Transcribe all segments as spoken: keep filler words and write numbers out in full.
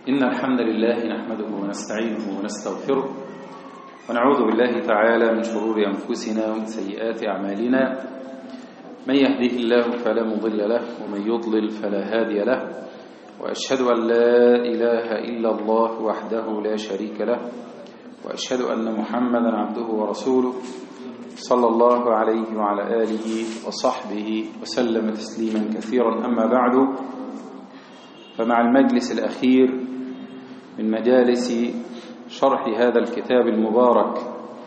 إن الحمد لله نحمده ونستعينه ونستغفره ونعوذ بالله تعالى من شرور أنفسنا ومن سيئات أعمالنا. من يهده الله فلا مضل له ومن يضلل فلا هادي له، وأشهد أن لا إله إلا الله وحده لا شريك له، وأشهد أن محمدا عبده ورسوله صلى الله عليه وعلى آله وصحبه وسلم تسليما كثيرا. أما بعد، فمع المجلس الأخير من مجالس شرح هذا الكتاب المبارك،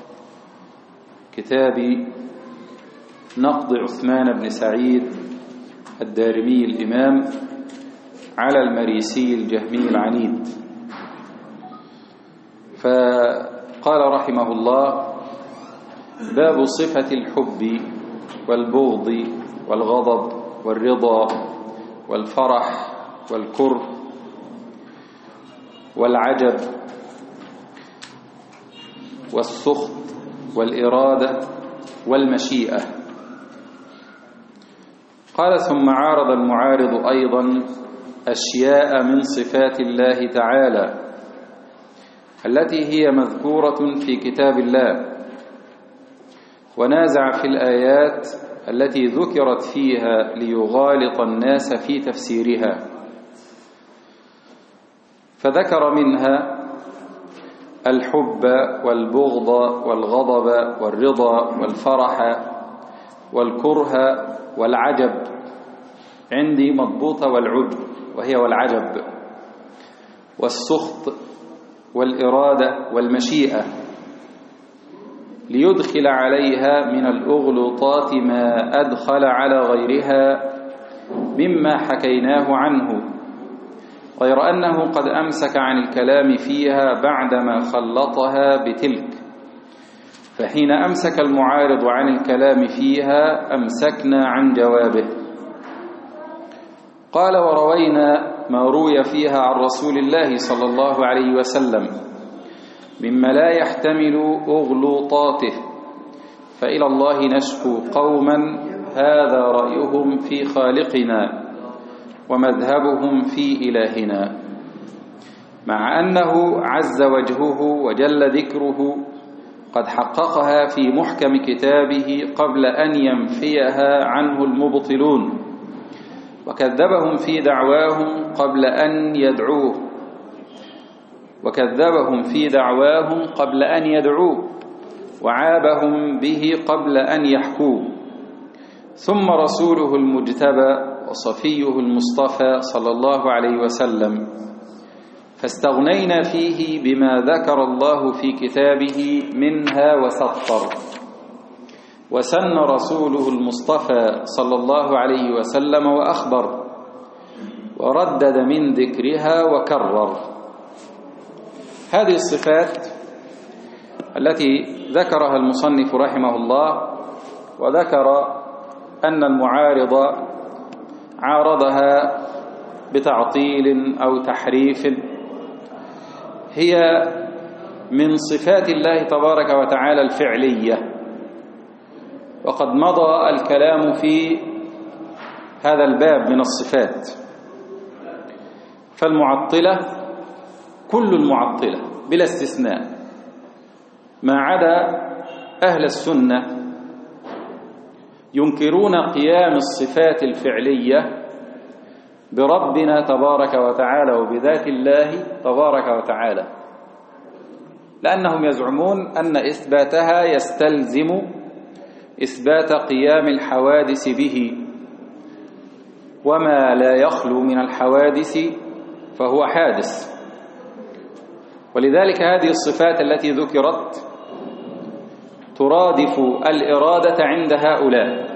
كتاب نقد عثمان بن سعيد الدارمي الإمام على المريسي الجهمي العنيد، فقال رحمه الله: باب صفة الحب والبغض والغضب والرضا والفرح والكره والعجب والسخط والإرادة والمشيئة. قال: ثم عارض المعارض أيضا أشياء من صفات الله تعالى التي هي مذكورة في كتاب الله، ونازع في الآيات التي ذكرت فيها ليغالط الناس في تفسيرها، فذكر منها الحب والبغض والغضب والرضا والفرح والكره والعجب، عندي مضبوطة والعجب وهي والعجب، والسخط والإرادة والمشيئة، ليدخل عليها من الأغلوطات ما أدخل على غيرها مما حكيناه عنه، غير أنه قد أمسك عن الكلام فيها بعدما خلطها بتلك، فحين أمسك المعارض عن الكلام فيها أمسكنا عن جوابه. قال: وروينا ما روي فيها عن رسول الله صلى الله عليه وسلم مما لا يحتمل أغلوطاته، فإلى الله نشكو قوما هذا رأيهم في خالقنا ومذهبهم في إلهنا، مع أنه عز وجهه وجل ذكره قد حققها في محكم كتابه قبل أن ينفيها عنه المبطلون، وكذبهم في دعواهم قبل أن يدعوه وكذبهم في دعواهم قبل أن يدعوه وعابهم به قبل أن يحكوه، ثم رسوله المجتبى وصفيه المصطفى صلى الله عليه وسلم، فاستغنينا فيه بما ذكر الله في كتابه منها وسطر، وسن رسوله المصطفى صلى الله عليه وسلم وأخبر، وردد من ذكرها وكرر. هذه الصفات التي ذكرها المصنف رحمه الله، وذكر أن المعارض عارضها بتعطيل أو تحريف، هي من صفات الله تبارك وتعالى الفعلية، وقد مضى الكلام في هذا الباب من الصفات. فالمعطلة كل المعطلة بلا استثناء، ما عدا أهل السنة ينكرون قيام الصفات الفعلية بربنا تبارك وتعالى وبذات الله تبارك وتعالى، لأنهم يزعمون أن إثباتها يستلزم إثبات قيام الحوادث به، وما لا يخلو من الحوادث فهو حادث. ولذلك هذه الصفات التي ذكرت ترادف الإرادة عند هؤلاء،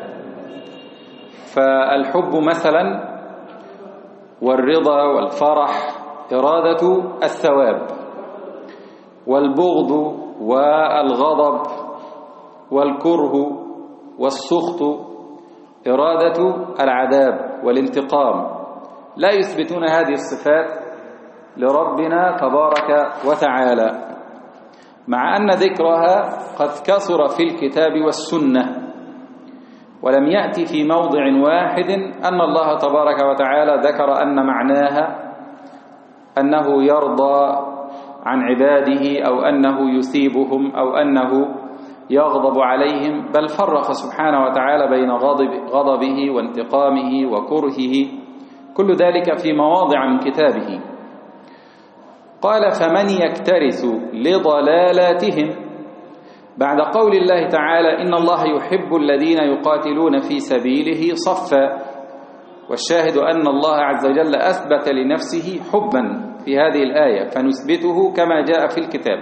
فالحب مثلا والرضا والفرح إرادة الثواب، والبغض والغضب والكره والسخط إرادة العذاب والانتقام. لا يثبتون هذه الصفات لربنا تبارك وتعالى، مع أن ذكرها قد كثر في الكتاب والسنة، ولم يأتي في موضع واحد أن الله تبارك وتعالى ذكر أن معناها أنه يرضى عن عباده أو أنه يثيبهم أو أنه يغضب عليهم، بل فرق سبحانه وتعالى بين غضب غضبه وانتقامه وكرهه، كل ذلك في مواضع من كتابه. قال: فمن يكترث لضلالاتهم، بعد قول الله تعالى: إن الله يحب الذين يقاتلون في سبيله صفا. والشاهد أن الله عز وجل أثبت لنفسه حبا في هذه الآية، فنثبته كما جاء في الكتاب.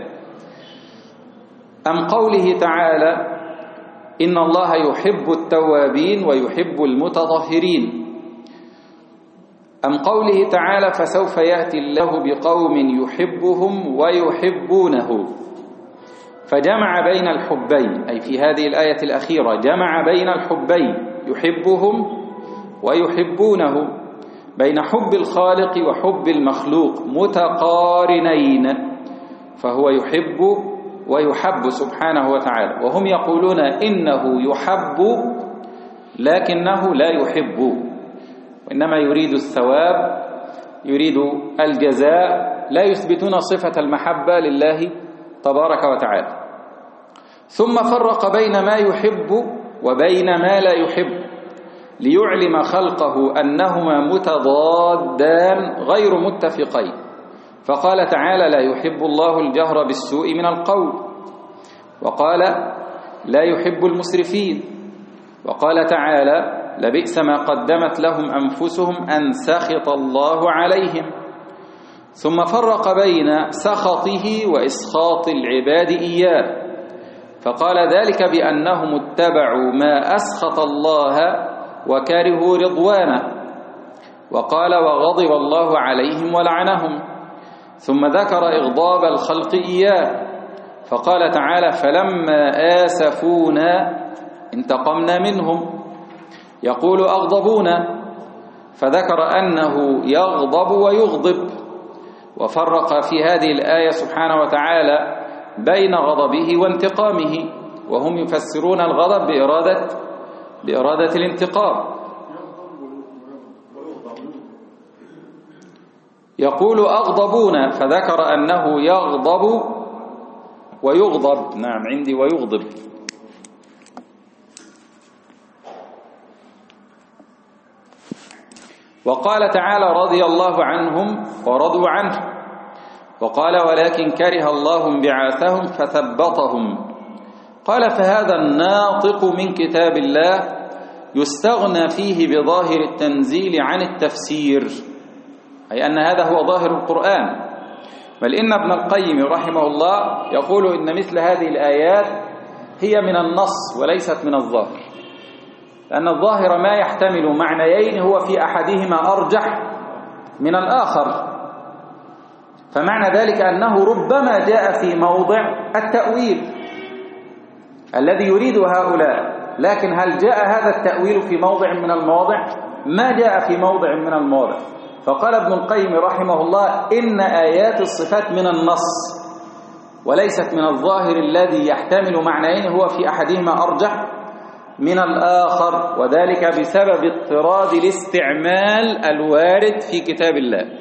أم قوله تعالى: إن الله يحب التوابين ويحب المتطهرين. أم قوله تعالى: فسوف يأتي الله بقوم يحبهم ويحبونه. فجمع بين الحبين، أي في هذه الآية الأخيرة جمع بين الحبين، يحبهم ويحبونه، بين حب الخالق وحب المخلوق متقارنين، فهو يحب ويحب سبحانه وتعالى. وهم يقولون إنه يحب لكنه لا يحب، وإنما يريد الثواب، يريد الجزاء، لا يثبتون صفة المحبة لله تبارك وتعالى. ثم فرق بين ما يحب وبين ما لا يحب، ليعلم خلقه أنهما متضادان غير متفقين. فقال تعالى: لا يحب الله الجهر بالسوء من القول، وقال: لا يحب المسرفين، وقال تعالى: لبئس ما قدمت لهم أنفسهم أن سخط الله عليهم. ثم فرق بين سخطه وإسخاط العباد إياه، فقال ذلك بأنهم اتبعوا ما أسخط الله وكرهوا رضوانه، وقال: وغضب الله عليهم ولعنهم. ثم ذكر إغضاب الخلق إياه، فقال تعالى: فلما آسفونا انتقمنا منهم. يقول: أغضبونا، فذكر أنه يغضب ويغضب. وفرق في هذه الآية سبحانه وتعالى بين غضبه وانتقامه، وهم يفسرون الغضب بإرادة بإرادة الانتقام. يقول: أغضبون، فذكر أنه يغضب ويغضب. نعم، عندي ويغضب. وقال تعالى: رضي الله عنهم ورضوا عنه. وقال: ولكن كره الله بعاثهم فثبطهم. قال: فهذا الناطق من كتاب الله يستغنى فيه بظاهر التنزيل عن التفسير، أي أن هذا هو ظاهر القرآن. بل إن ابن القيم رحمه الله يقول إن مثل هذه الآيات هي من النص وليست من الظاهر، لأن الظاهر ما يحتمل معنيين هو في أحدهما أرجح من الآخر، فمعنى ذلك أنه ربما جاء في موضع التأويل الذي يريد هؤلاء، لكن هل جاء هذا التأويل في موضع من المواضع؟ ما جاء في موضع من المواضع. فقال ابن القيم رحمه الله: إن آيات الصفات من النص وليست من الظاهر الذي يحتمل معنيين هو في أحدهما أرجح من الآخر، وذلك بسبب اضطراد الاستعمال الوارد في كتاب الله.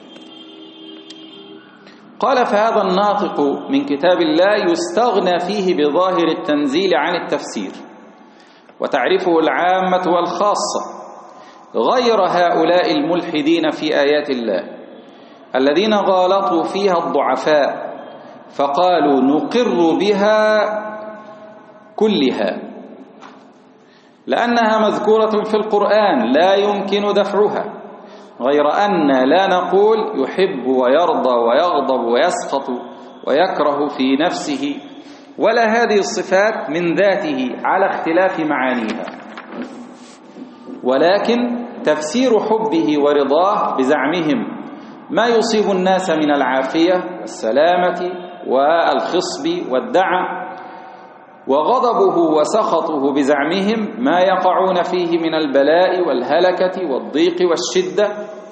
قال: فهذا الناطق من كتاب الله يستغنى فيه بظاهر التنزيل عن التفسير، وتعرفه العامة والخاصة، غير هؤلاء الملحدين في آيات الله الذين غالطوا فيها الضعفاء فقالوا نقر بها كلها لأنها مذكورة في القرآن لا يمكن دفعها، غير أن لا نقول يحب ويرضى ويغضب ويسخط ويكره في نفسه، ولا هذه الصفات من ذاته على اختلاف معانيها، ولكن تفسير حبه ورضاه بزعمهم ما يصيب الناس من العافية والسلامة والخصب والدعة، وغضبه وسخطه بزعمهم ما يقعون فيه من البلاء والهلكة والضيق والشدة.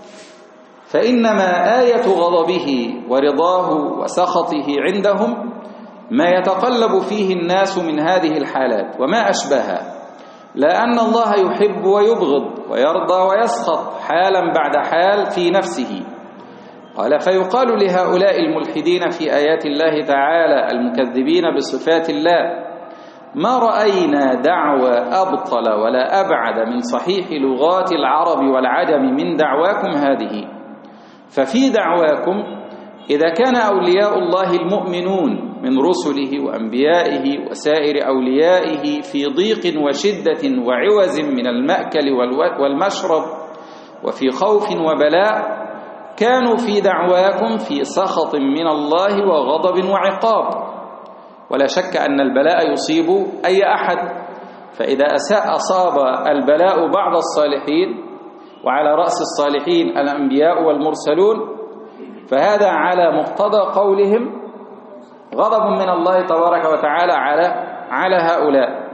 فإنما آية غضبه ورضاه وسخطه عندهم ما يتقلب فيه الناس من هذه الحالات وما أشبهها، لأن الله يحب ويبغض ويرضى ويسخط حالا بعد حال في نفسه، قال: فيقال لهؤلاء الملحدين في آيات الله تعالى المكذبين بصفات الله: ما رأينا دعوى أبطل ولا أبعد من صحيح لغات العرب والعجم من دعواكم هذه. ففي دعواكم إذا كان أولياء الله المؤمنون من رسله وأنبيائه وسائر أوليائه في ضيق وشدة وعوز من المأكل والمشرب وفي خوف وبلاء، كانوا في دعواكم في سخط من الله وغضب وعقاب. ولا شك أن البلاء يصيب أي أحد، فإذا أساء أصاب البلاء بعض الصالحين، وعلى رأس الصالحين الأنبياء والمرسلون، فهذا على مقتضى قولهم غضب من الله تبارك وتعالى على على هؤلاء.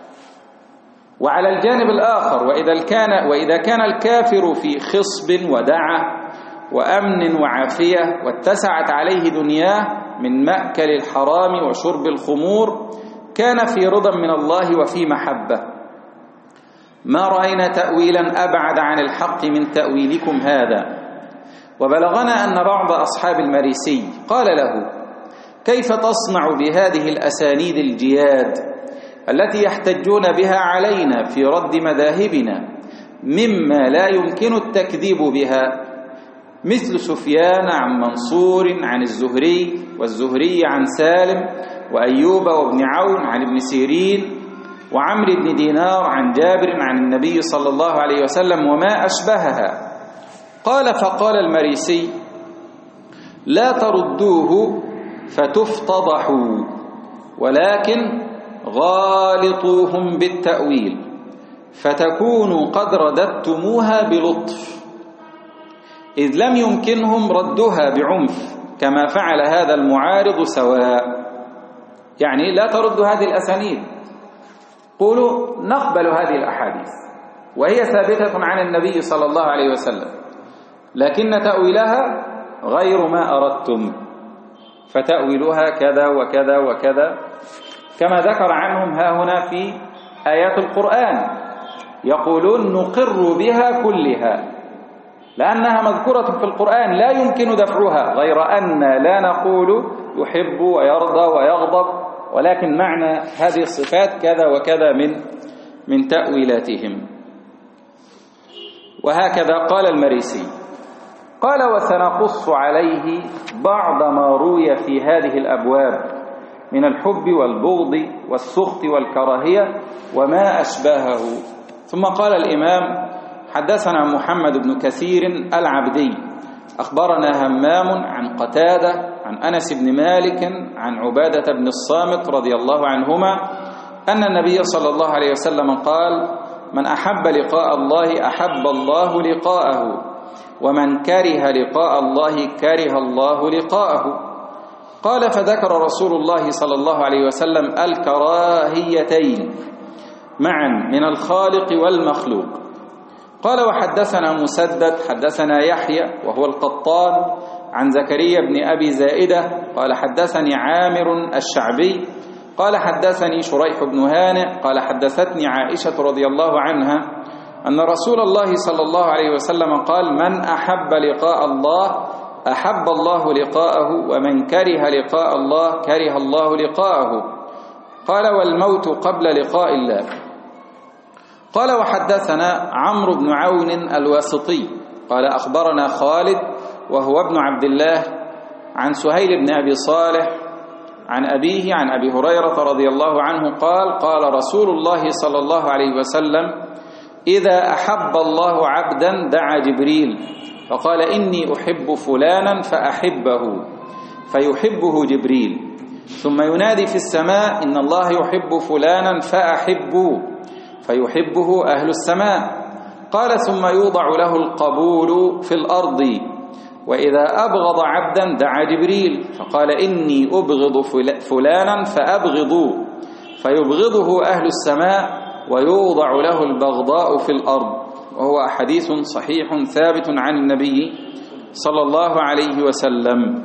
وعلى الجانب الآخر، وإذا كان وإذا كان الكافر في خصب ودعة وأمن وعافية واتسعت عليه دنياه من مأكل الحرام وشرب الخمور، كان في رضا من الله وفي محبة. ما رأينا تأويلا أبعد عن الحق من تأويلكم هذا. وبلغنا أن بعض أصحاب المريسي قال له: كيف تصنع بهذه الأسانيد الجياد التي يحتجون بها علينا في رد مذاهبنا مما لا يمكن التكذيب بها، مثل سفيان عن منصور عن الزهري، والزهري عن سالم، وأيوب وابن عون عن ابن سيرين، وعمرو بن دينار عن جابر عن النبي صلى الله عليه وسلم، وما أشبهها. قال: فقال المريسي: لا تردوه فتفتضحوا، ولكن غالطوهم بالتأويل فتكونوا قد رددتموها بلطف، إذ لم يمكنهم ردها بعنف كما فعل هذا المعارض سواء. يعني لا تردوا هذه الأسانيد، قولوا نقبل هذه الأحاديث وهي ثابتة عن النبي صلى الله عليه وسلم، لكن تأويلها غير ما أردتم، فتأويلها كذا وكذا وكذا، كما ذكر عنهم ها هنا في آيات القرآن. يقولون نقر بها كلها لأنها مذكورة في القرآن لا يمكن دفعها، غير أن لا نقول يحب ويرضى ويغضب، ولكن معنى هذه الصفات كذا وكذا من من تأويلاتهم. وهكذا قال المريسي. قال: وسنقص عليه بعض ما روي في هذه الأبواب من الحب والبغض والسخط والكراهية وما أشباهه. ثم قال الإمام: حدثنا محمد بن كثير العبدي أخبرنا همام عن قتادة عن أنس بن مالك عن عبادة بن الصامت رضي الله عنهما أن النبي صلى الله عليه وسلم قال: من أحب لقاء الله أحب الله لقاءه، ومن كره لقاء الله كره الله لقاءه. قال: فذكر رسول الله صلى الله عليه وسلم الكراهيتين معا من الخالق والمخلوق. قال: وحدثنا مسدد حدثنا يحيى وهو القطان عن زكريا بن أبي زائدة قال: حدثني عامر الشعبي قال: حدثني شريح بن هانئ قال: حدثتني عائشة رضي الله عنها أن رسول الله صلى الله عليه وسلم قال: من أحب لقاء الله أحب الله لقاءه، ومن كره لقاء الله كره الله لقاءه. قال: والموت قبل لقاء الله. قال: وحدثنا عمرو بن عون الواسطي قال: أخبرنا خالد وهو ابن عبد الله عن سهيل بن أبي صالح عن أبيه عن أبي هريرة رضي الله عنه قال: قال رسول الله صلى الله عليه وسلم: إذا أحب الله عبدا دعا جبريل فقال: إني أحب فلانا فأحبه، فيحبه جبريل، ثم ينادي في السماء: إن الله يحب فلانا فأحبه، فيحبه أهل السماء. قال: ثم يوضع له القبول في الأرض، وإذا أبغض عبدا دعا جبريل فقال: إني أبغض فلانا فأبغضوا، فيبغضه أهل السماء، ويوضع له البغضاء في الأرض. وهو حديث صحيح ثابت عن النبي صلى الله عليه وسلم.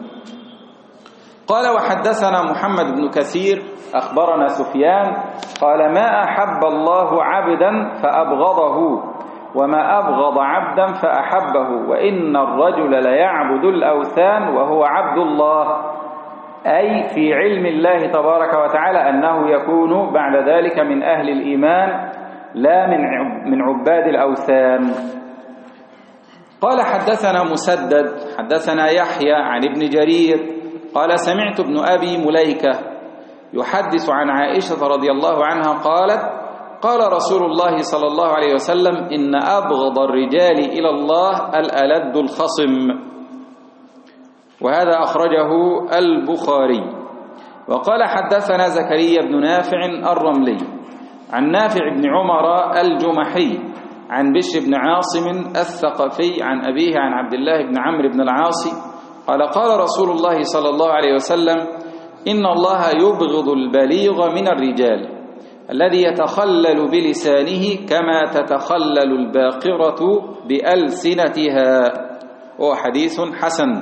قال: وحدثنا محمد بن كثير أخبرنا سفيان قال: ما أحب الله عبدا فأبغضه وما أبغض عبدا فأحبه وإن الرجل ليعبد الأوثان وهو عبد الله، أي في علم الله تبارك وتعالى أنه يكون بعد ذلك من أهل الإيمان لا من عباد الأوثان. قال حدثنا مسدد حدثنا يحيى عن ابن جرير قال سمعت ابن أبي مليكة يحدث عن عائشة رضي الله عنها قالت قال رسول الله صلى الله عليه وسلم إن أبغض الرجال إلى الله الألد الخصم، وهذا أخرجه البخاري. وقال حدثنا زكريا بن نافع الرملي عن نافع بن عمر الجمحي عن بشر بن عاصم الثقفي عن أبيه عن عبد الله بن عمرو بن العاص قال قال رسول الله صلى الله عليه وسلم إن الله يبغض البليغ من الرجال الذي يتخلل بلسانه كما تتخلل الباقرة بألسنتها، وهو حديث حسن.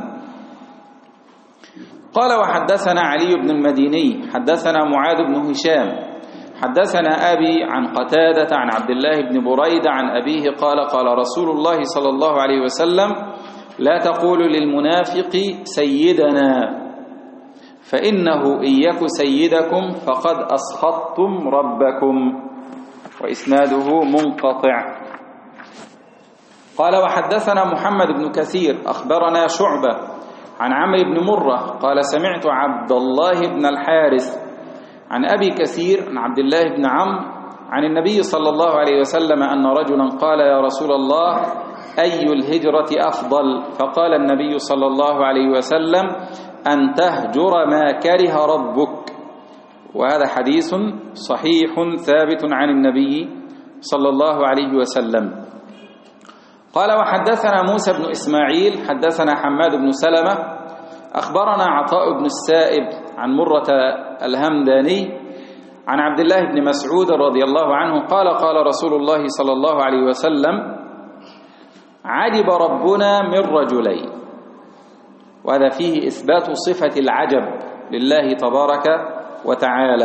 قال وحدثنا علي بن المديني حدثنا معاذ بن هشام حدثنا أبي عن قتادة عن عبد الله بن بريدة عن أبيه قال قال رسول الله صلى الله عليه وسلم لا تقولوا للمنافق سيدنا فإنه إن يك سيدكم فقد أسخطتم ربكم، وإسناده منقطع. قال وحدثنا محمد بن كثير أخبرنا شعبة عن عمرو بن مرة قال سمعت عبد الله بن الحارث عن أبي كثير عن عبد الله بن عمرو عن النبي صلى الله عليه وسلم أن رجلا قال يا رسول الله أي الهجرة أفضل؟ فقال النبي صلى الله عليه وسلم أن تهجر ما كره ربك، وهذا حديث صحيح ثابت عن النبي صلى الله عليه وسلم. قال وحدثنا موسى بن إسماعيل حدثنا حماد بن سلمة أخبرنا عطاء بن السائب عن مرة الهمداني عن عبد الله بن مسعود رضي الله عنه قال قال رسول الله صلى الله عليه وسلم عجب ربنا من رجلين، وهذا فيه إثبات صفة العجب لله تبارك وتعالى.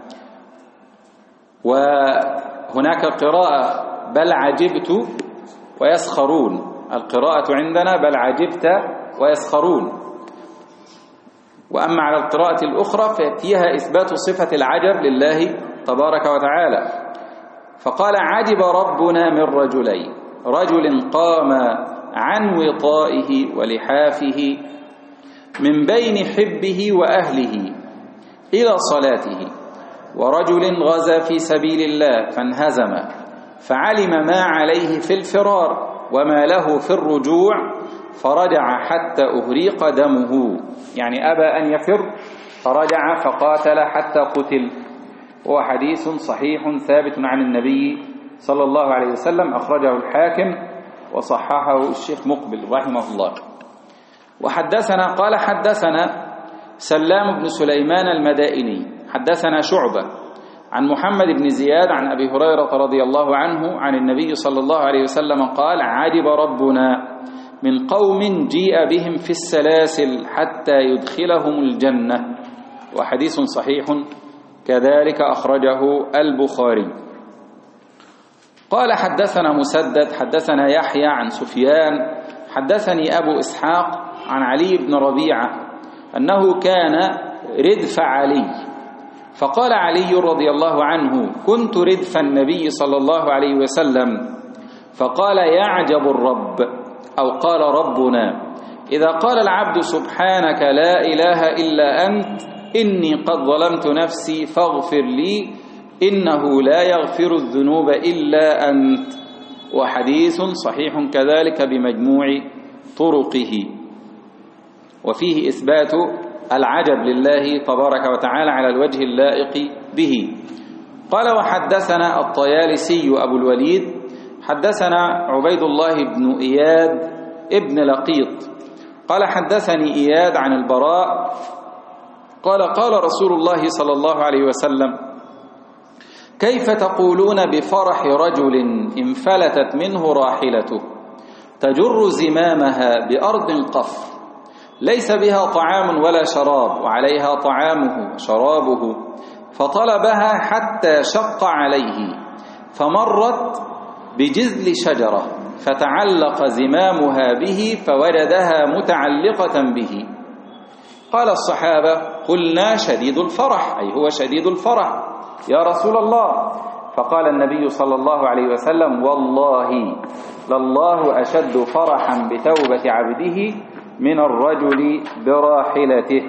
وهناك قراءة بل عجبت ويسخرون، القراءة عندنا بل عجبت ويسخرون، وأما على القراءة الأخرى فيها إثبات صفة العجب لله تبارك وتعالى. فقال عجب ربنا من رجلين، رجل قام عن وطائه ولحافه من بين حبه وأهله إلى صلاته، ورجل غزا في سبيل الله فانهزم فعلم ما عليه في الفرار وما له في الرجوع فرجع حتى أهريق دمه، يعني أبى أن يفر فرجع فقاتل حتى قتل. هو حديث صحيح ثابت عن النبي صلى الله عليه وسلم أخرجه الحاكم وصححه الشيخ مقبل رحمه الله. وحدثنا قال حدثنا سلام بن سليمان المدائني حدثنا شعبة عن محمد بن زياد عن أبي هريرة رضي الله عنه عن النبي صلى الله عليه وسلم قال عجب ربنا من قوم جيء بهم في السلاسل حتى يدخلهم الجنة، وحديث صحيح كذلك أخرجه البخاري. قال حدثنا مسدد حدثنا يحيى عن سفيان حدثني أبو إسحاق عن علي بن ربيعة أنه كان ردف علي، فقال علي رضي الله عنه كنت ردف النبي صلى الله عليه وسلم، فقال يعجب الرب أو قال ربنا إذا قال العبد سبحانك لا إله إلا أنت إني قد ظلمت نفسي فاغفر لي إنه لا يغفر الذنوب إلا أنت، وحديث صحيح كذلك بمجموع طرقه، وفيه إثبات العجب لله تبارك وتعالى على الوجه اللائق به. قال وحدثنا الطيالسي أبو الوليد حدثنا عبيد الله بن إياد ابن لقيط قال حدثني إياد عن البراء قال قال رسول الله صلى الله عليه وسلم كيف تقولون بفرح رجل انفلتت منه راحلته تجر زمامها بأرض قف ليس بها طعام ولا شراب وعليها طعامه وشرابه، فطلبها حتى شق عليه فمرت بجذل شجرة فتعلق زمامها به فوجدها متعلقة به. قال الصحابة: قلنا شديد الفرح، أي هو شديد الفرح يا رسول الله. فقال النبي صلى الله عليه وسلم: والله لله أشد فرحا بتوبة عبده من الرجل براحلته.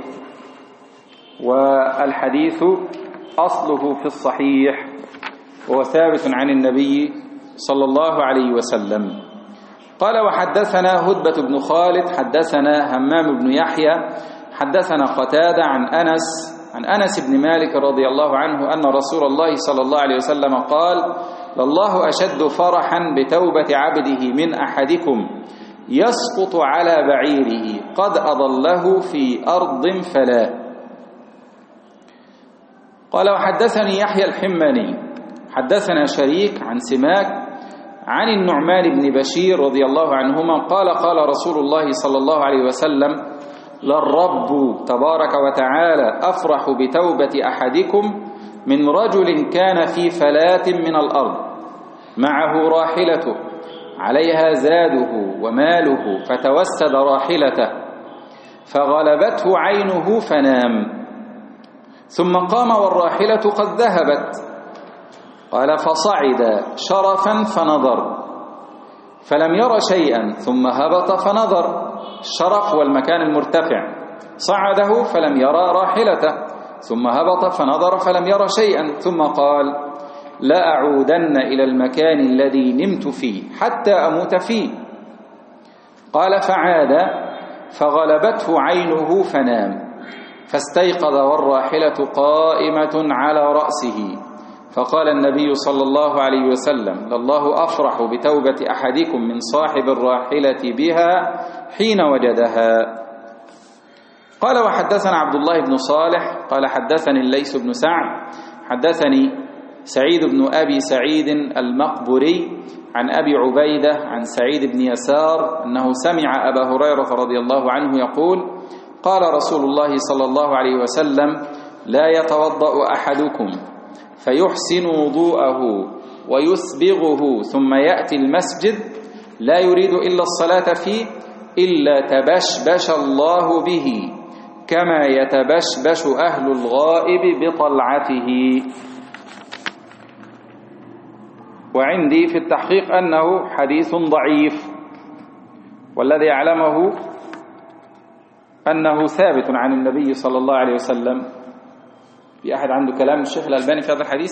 والحديث أصله في الصحيح وهو ثابت عن النبي صلى الله عليه وسلم. قال: وحدثنا هدبة بن خالد حدثنا همام بن يحيى حدثنا قتادة عن أنس عن أنس بن مالك رضي الله عنه أن رسول الله صلى الله عليه وسلم قال: لله أشد فرحا بتوبة عبده من أحدكم يسقط على بعيره قد أضله في أرض فلا. قال: وحدثني يحيى الحماني حدثنا شريك عن سماك عن النعمان بن بشير رضي الله عنهما قال: قال رسول الله صلى الله عليه وسلم: للرب تبارك وتعالى أفرح بتوبة أحدكم من رجل كان في فلاة من الأرض معه راحلته عليها زاده وماله فتوسد راحلته فغلبته عينه فنام، ثم قام والراحلة قد ذهبت. قال: فصعد شرفا فنظر فلم ير شيئا، ثم هبط فنظر. الشرف هو المكان المرتفع، صعده فلم يرى راحلته، ثم هبط فنظر فلم ير شيئا، ثم قال: لا أعودن إلى المكان الذي نمت فيه حتى أموت فيه. قال: فعاد فغلبته عينه فنام، فاستيقظ والراحلة قائمة على رأسه. فقال النبي صلى الله عليه وسلم: لله أفرح بتوبة أحدكم من صاحب الراحلة بها حين وجدها. قال: وحدثنا عبد الله بن صالح قال: حدثني الليث بن سعد حدثني سعيد بن أبي سعيد المقبري عن أبي عبيدة عن سعيد بن يسار أنه سمع أبا هريرة رضي الله عنه يقول: قال رسول الله صلى الله عليه وسلم: لا يتوضأ أحدكم فيحسن وضوءه ويسبغه ثم يأتي المسجد لا يريد إلا الصلاة فيه إلا تبشبش الله به كما يتبشبش أهل الغائب بطلعته. وعندي في التحقيق أنه حديث ضعيف، والذي أعلمه أنه ثابت عن النبي صلى الله عليه وسلم. في أحد عنده كلام الشيخ الألباني في هذا الحديث؟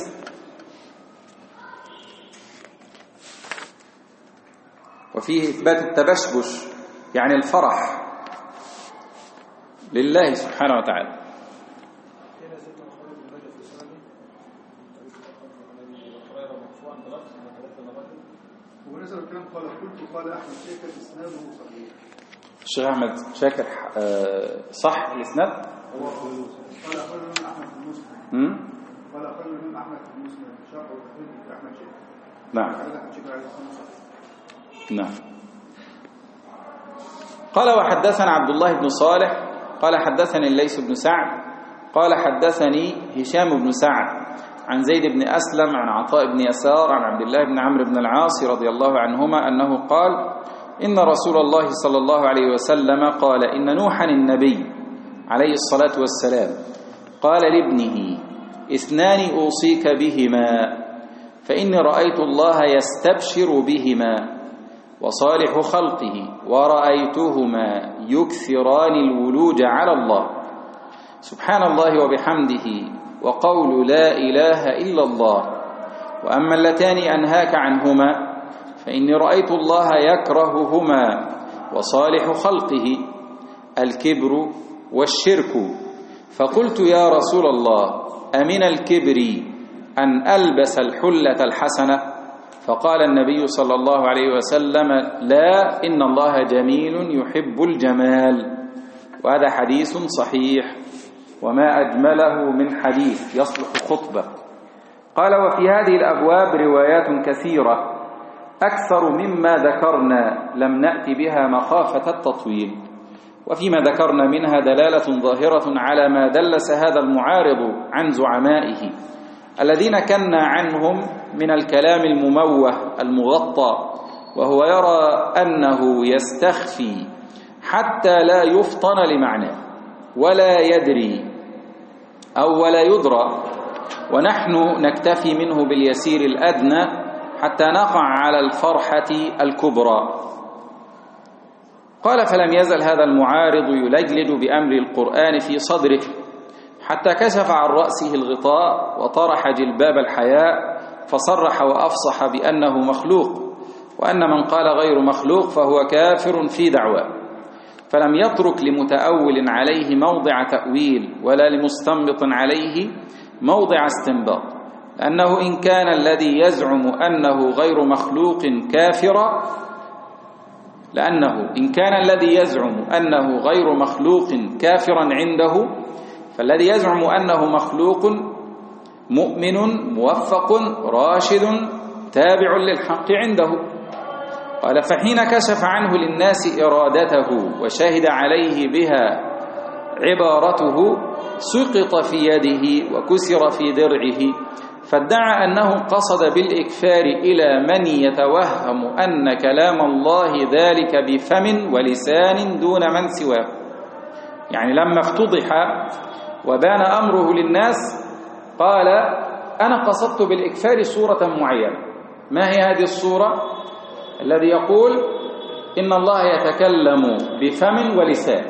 وفيه إثبات التبشبش يعني الفرح لله سبحانه وتعالى. ونزل الكلام قال قلت قال أحمد شاكر إسناده صحيح. الشيخ أحمد شاكر صح الإسناد؟ هو قال أخرج من أحمد بن مسلم. قال أخرج من أحمد بن مسلم شرح وتحديد أحمد شاكر. نعم. أحمد شاكر عليه الصلاة والسلام. نعم. قال: وحدثنا عبد الله بن صالح قال: حدثني الليث بن سعد قال: حدثني هشام بن سعد عن زيد بن أسلم عن عطاء بن يسار عن عبد الله بن عمرو بن العاص رضي الله عنهما أنه قال: إن رسول الله صلى الله عليه وسلم قال: إن نوحا النبي عليه الصلاة والسلام قال لابنه: اثنان أوصيك بهما فإني رأيت الله يستبشر بهما وصالح خلقه ورأيتهما يكثران الولوج على الله سبحان الله وبحمده وقول لا إله إلا الله. وأما اللتان أنهاك عنهما فإني رأيت الله يكرههما وصالح خلقه الكبر والشرك. فقلت: يا رسول الله أمن الكبر أن ألبس الحلة الحسنة؟ فقال النبي صلى الله عليه وسلم: لا، إن الله جميل يحب الجمال. وهذا حديث صحيح وما أجمله من حديث يصلح خطبة. قال: وفي هذه الأبواب روايات كثيرة أكثر مما ذكرنا لم نأتي بها مخافة التطويل، وفيما ذكرنا منها دلالة ظاهرة على ما دلس هذا المعارض عن زعمائه الذين كنا عنهم من الكلام المموه المغطى، وهو يرى أنه يستخفي حتى لا يفطن لمعناه ولا يدري أو ولا يدرى، ونحن نكتفي منه باليسير الأدنى حتى نقع على الفرحة الكبرى. قال: فلم يزل هذا المعارض يلجلج بأمر القرآن في صدره حتى كشف عن رأسه الغطاء وطرح جلباب الحياء، فصرح وأفصح بأنه مخلوق، وأن من قال غير مخلوق فهو كافر في دعواه، فلم يترك لمتأول عليه موضع تأويل ولا لمستنبط عليه موضع استنباط، لأنه إن كان الذي يزعم أنه غير مخلوق كافرا لأنه إن كان الذي يزعم أنه غير مخلوق كافرا عنده، فالذي يزعم أنه مخلوق مؤمن موفق راشد تابع للحق عنده. قال: فحين كشف عنه للناس إرادته وشهد عليه بها عبارته سقط في يده وكسر في درعه، فادعى أنه قصد بالإكفار إلى من يتوهم أن كلام الله ذلك بفم ولسان دون من سواه. يعني لما افتضح وبان أمره للناس قال: أنا قصدت بالإكفار صورة معينة. ما هي هذه الصورة؟ الذي يقول إن الله يتكلم بفم ولسان.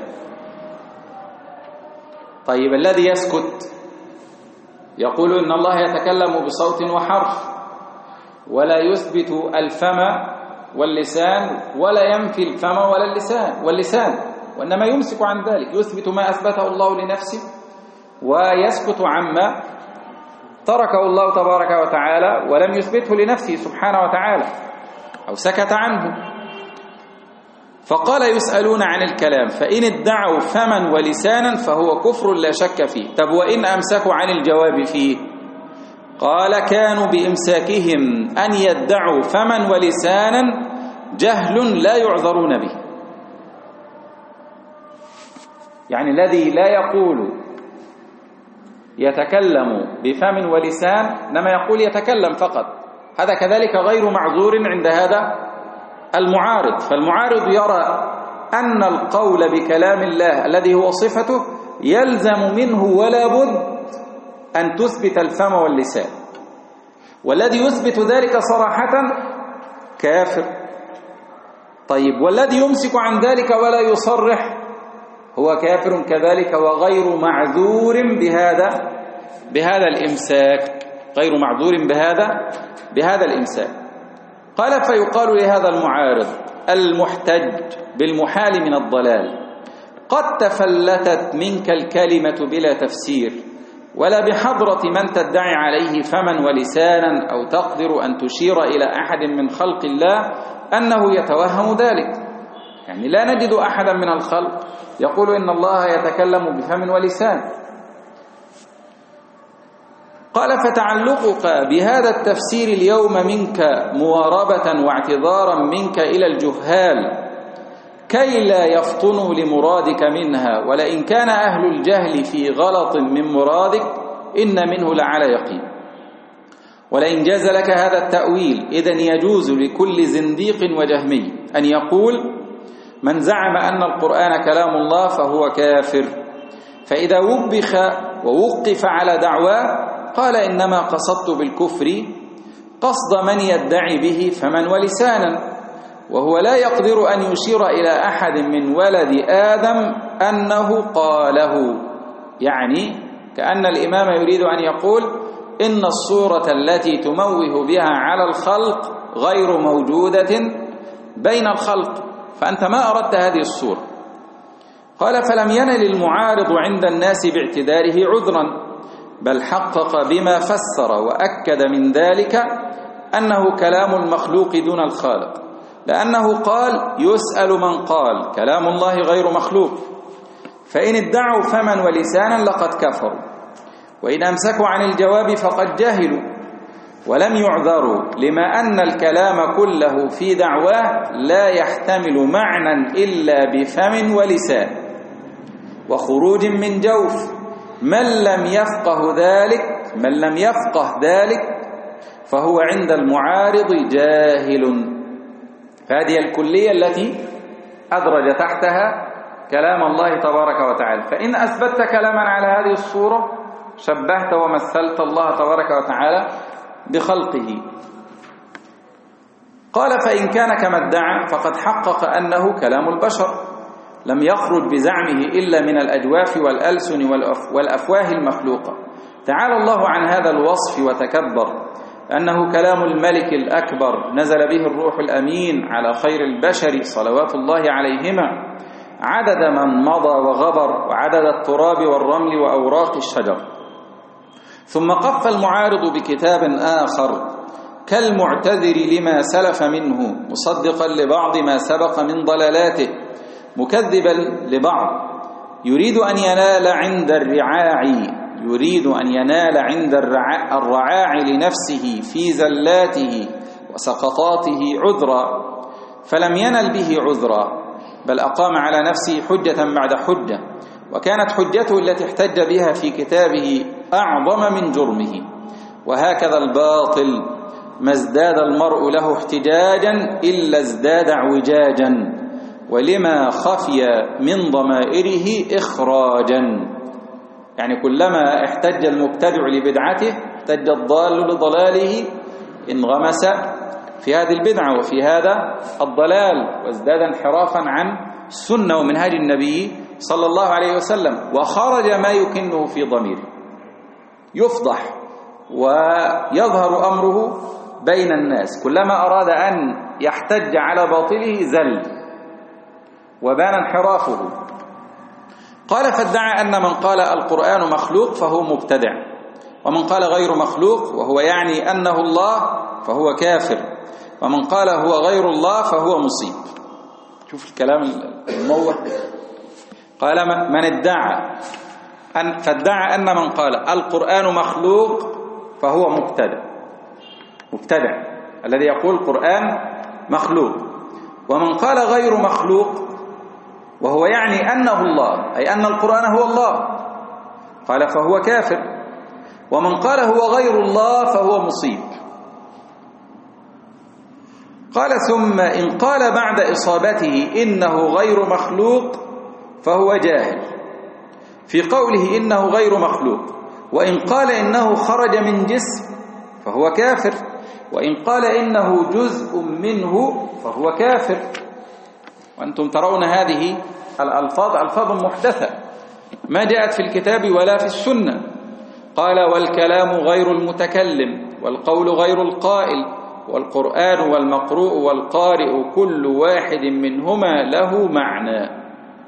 طيب الذي يسكت يقول إن الله يتكلم بصوت وحرف، ولا يثبت الفم واللسان ولا ينفي الفم ولا اللسان واللسان، وإنما يمسك عن ذلك، يثبت ما أثبته الله لنفسه ويسكت عما تركه الله تبارك وتعالى ولم يثبته لنفسه سبحانه وتعالى أو سكت عنه. فقال: يسألون عن الكلام فإن ادعوا فما ولسانا فهو كفر لا شك فيه. طب وإن أمسكوا عن الجواب فيه؟ قال: كانوا بإمساكهم أن يدعوا فما ولسانا جهل لا يعذرون به. يعني الذي لا يقول يتكلم بفم ولسان إنما يقول يتكلم فقط، هذا كذلك غير معذور عند هذا المعارض. فالمعارض يرى أن القول بكلام الله الذي هو صفته يلزم منه ولا بد أن تثبت الفم واللسان، والذي يثبت ذلك صراحة كافر. طيب والذي يمسك عن ذلك ولا يصرح هو كافر كذلك وغير معذور بهذا بهذا الإمساك، غير معذور بهذا بهذا الإمساك. قال: فيقال لهذا المعارض المحتج بالمحال من الضلال: قد تفلتت منك الكلمة بلا تفسير، ولا بحضرة من تدعي عليه فما ولسانا أو تقدر أن تشير إلى أحد من خلق الله أنه يتوهم ذلك. يعني لا نجد أحدا من الخلق يقول إن الله يتكلم بفم ولسان. قال: فتعلقك بهذا التفسير اليوم منك مواربة واعتذارا منك إلى الجهال كي لا يفطنوا لمرادك منها، ولئن كان أهل الجهل في غلط من مرادك إن منه لعلى يقين. ولئن جاز لك هذا التأويل إذن يجوز لكل زنديق وجهمي أن يقول: من زعم أن القرآن كلام الله فهو كافر. فإذا وبخ ووقف على دعواه قال: إنما قصدت بالكفر قصد من يدعي به فمن ولسانا، وهو لا يقدر أن يشير إلى أحد من ولد آدم أنه قاله. يعني كأن الإمام يريد أن يقول إن الصورة التي تموه بها على الخلق غير موجودة بين الخلق، فأنت ما أردت هذه الصورة. قال: فلم ينل المعارض عند الناس باعتذاره عذرا، بل حقق بما فسر وأكد من ذلك أنه كلام المخلوق دون الخالق، لأنه قال: يسأل من قال كلام الله غير مخلوق، فإن ادعوا فما ولسانا لقد كفروا، وإن أمسكوا عن الجواب فقد جهلوا ولم يعذروا، لما أن الكلام كله في دعواه لا يحتمل معنى إلا بفم ولسان وخروج من جوف. من لم يفقه ذلك من لم يفقه ذلك فهو عند المعارض جاهل. فهذه الكلية التي أدرج تحتها كلام الله تبارك وتعالى. فإن أثبتت كلاما على هذه الصورة شبهت ومثلت الله تبارك وتعالى بخلقه. قال فإن كان كما ادعى فقد حقق أنه كلام البشر لم يخرج بزعمه إلا من الأجواف والألسن والأفواه المخلوقة. تعالى الله عن هذا الوصف وتكبر، أنه كلام الملك الأكبر نزل به الروح الأمين على خير البشر صلوات الله عليهما عدد من مضى وغبر وعدد التراب والرمل وأوراق الشجر. ثم قف المعارض بكتاب آخر كالمعتذر لما سلف منه مصدقا لبعض ما سبق من ضلالاته مكذبا لبعض، يريد أن ينال عند الرعاع يريد أن ينال عند الرعاع لنفسه في زلاته وسقطاته عذرا، فلم ينل به عذرا بل أقام على نفسه حجة بعد حجة، وكانت حجته التي احتج بها في كتابه أعظم من جرمه. وهكذا الباطل ما ازداد المرء له احتجاجا إلا ازداد اعوجاجا، ولما خفي من ضمائره إخراجا. يعني كلما احتج المبتدع لبدعته احتج الضال لضلاله، انغمس في هذه البدعة وفي هذا الضلال وازداد انحرافا عن السنة ومنهاج النبي صلى الله عليه وسلم، وخرج ما يكنه في ضميره، يفضح ويظهر أمره بين الناس. كلما أراد أن يحتج على باطله زل وبان انحرافه. قال فادعى أن من قال القرآن مخلوق فهو مبتدع، ومن قال غير مخلوق وهو يعني أنه الله فهو كافر، ومن قال هو غير الله فهو مصيب. شوف الكلام الموح. قال من ادعى أن فادعى أن من قال القرآن مخلوق فهو مبتدع مبتدع الذي يقول القرآن مخلوق، ومن قال غير مخلوق وهو يعني أنه الله أي أن القرآن هو الله قال فهو كافر، ومن قال هو غير الله فهو مصيب. قال ثم إن قال بعد إصابته إنه غير مخلوق فهو جاهل في قوله إنه غير مخلوق، وإن قال إنه خرج من جسم فهو كافر، وإن قال إنه جزء منه فهو كافر. وأنتم ترون هذه الألفاظ ألفاظ محدثة ما جاءت في الكتاب ولا في السنة. قال والكلام غير المتكلم والقول غير القائل والقرآن والمقروء والقارئ كل واحد منهما له معنى.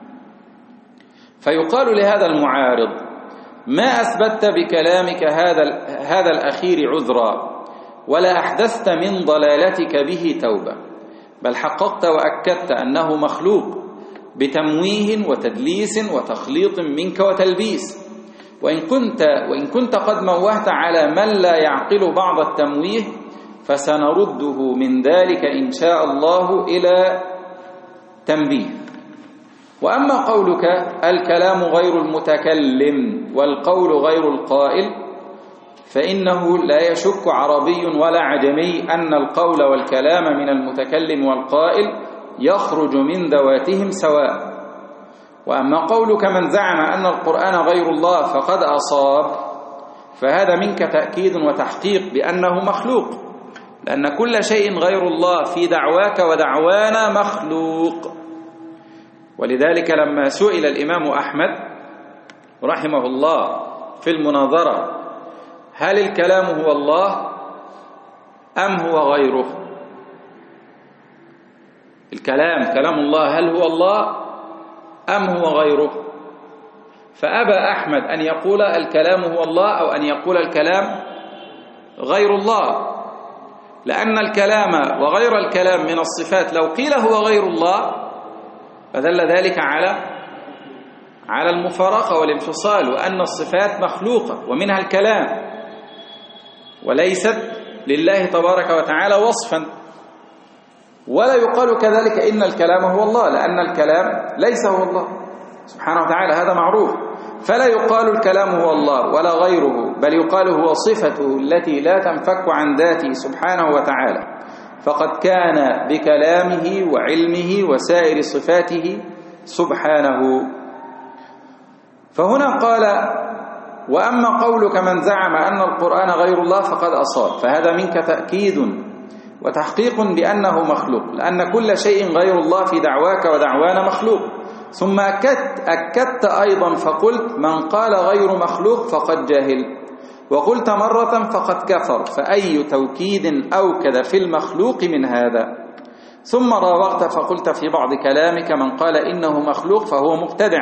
فيقال لهذا المعارض ما أثبتت بكلامك هذا هذا الأخير عذرا، ولا أحدثت من ضلالتك به توبة، بل حققت وأكدت أنه مخلوق بتمويه وتدليس وتخليط منك وتلبيس. وإن كنت, وإن كنت قد موهت على من لا يعقل بعض التمويه فسنرده من ذلك إن شاء الله إلى تنبيه. وأما قولك الكلام غير المتكلم والقول غير القائل فإنه لا يشك عربي ولا عجمي أن القول والكلام من المتكلم والقائل يخرج من ذواتهم سواء. وأما قولك من زعم أن القرآن غير الله فقد أصاب فهذا منك تأكيد وتحقيق بأنه مخلوق، لأن كل شيء غير الله في دعواك ودعوانا مخلوق. ولذلك لما سئل الإمام أحمد رحمه الله في المناظرة هل الكلام هو الله أم هو غيره، الكلام كلام الله هل هو الله أم هو غيره، فأبى أحمد أن يقول الكلام هو الله أو أن يقول الكلام غير الله، لأن الكلام وغير الكلام من الصفات لو قيل هو غير الله فدل ذلك على على المفارقة والانفصال، وأن الصفات مخلوقة ومنها الكلام وليست لله تبارك وتعالى وصفا. ولا يقال كذلك إن الكلام هو الله، لأن الكلام ليس هو الله سبحانه وتعالى، هذا معروف. فلا يقال الكلام هو الله ولا غيره، بل يقال هو صفته التي لا تنفك عن ذاته سبحانه وتعالى، فقد كان بكلامه وعلمه وسائر صفاته سبحانه. فهنا قال: وأما قولك من زعم أن القرآن غير الله فقد أصاب، فهذا منك تأكيد وتحقيق بأنه مخلوق، لأن كل شيء غير الله في دعواك ودعوانا مخلوق. ثم أكدت, أكدت أيضا فقلت: من قال غير مخلوق فقد جاهل، وقلت مرة فقد كفر، فأي توكيد أوكد في المخلوق من هذا؟ ثم راوغت فقلت في بعض كلامك: من قال إنه مخلوق فهو مبتدع،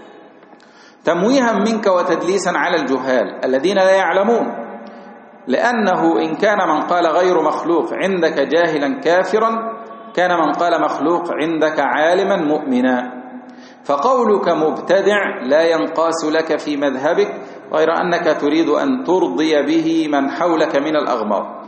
تمويها منك وتدليسا على الجهال الذين لا يعلمون، لأنه إن كان من قال غير مخلوق عندك جاهلا كافرا، كان من قال مخلوق عندك عالما مؤمنا. فقولك مبتدع لا ينقاس لك في مذهبك، غير أنك تريد أن ترضي به من حولك من الأغمار.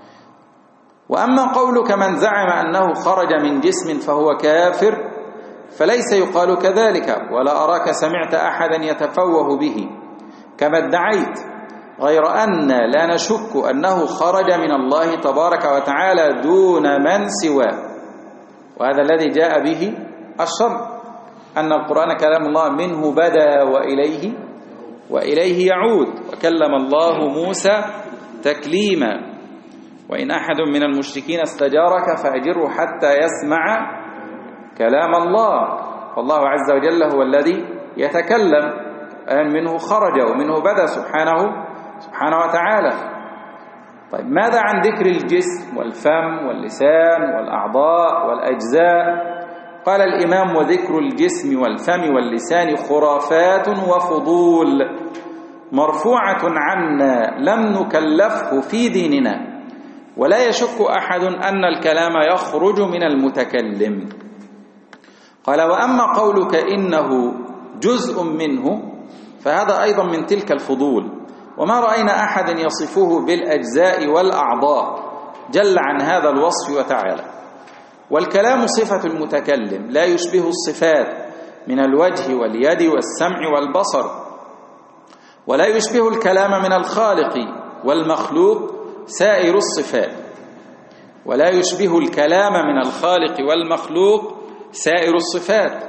وأما قولك من زعم أنه خرج من جسم فهو كافر، فليس يقال كذلك، ولا أراك سمعت أحدا يتفوه به كما ادعيت، غير أن لا نشك أنه خرج من الله تبارك وتعالى دون من سواه، وهذا الذي جاء به الشرع، أن القرآن كلام الله منه بدأ وإليه وإليه يعود، وكلم الله موسى تكليما. وإن أحد من المشركين استجارك فأجره حتى يسمع كلام الله، فالله عز وجل هو الذي يتكلم، أن منه خرج ومنه بدأ سبحانه سبحانه وتعالى. طيب، ماذا عن ذكر الجسم والفم واللسان والأعضاء والأجزاء؟ قال الإمام: وذكر الجسم والفم واللسان خرافات وفضول مرفوعة عنا لم نكلفه في ديننا، ولا يشك أحد أن الكلام يخرج من المتكلم. قال: وأما قولك إنه جزء منه فهذا أيضا من تلك الفضول، وما رأينا أحد يصفه بالأجزاء والأعضاء جل عن هذا الوصف وتعالى. والكلام صفة المتكلم لا يشبه الصفات من الوجه واليد والسمع والبصر، ولا يشبه الكلام من الخالق والمخلوق سائر الصفات، ولا يشبه الكلام من الخالق والمخلوق سائر الصفات،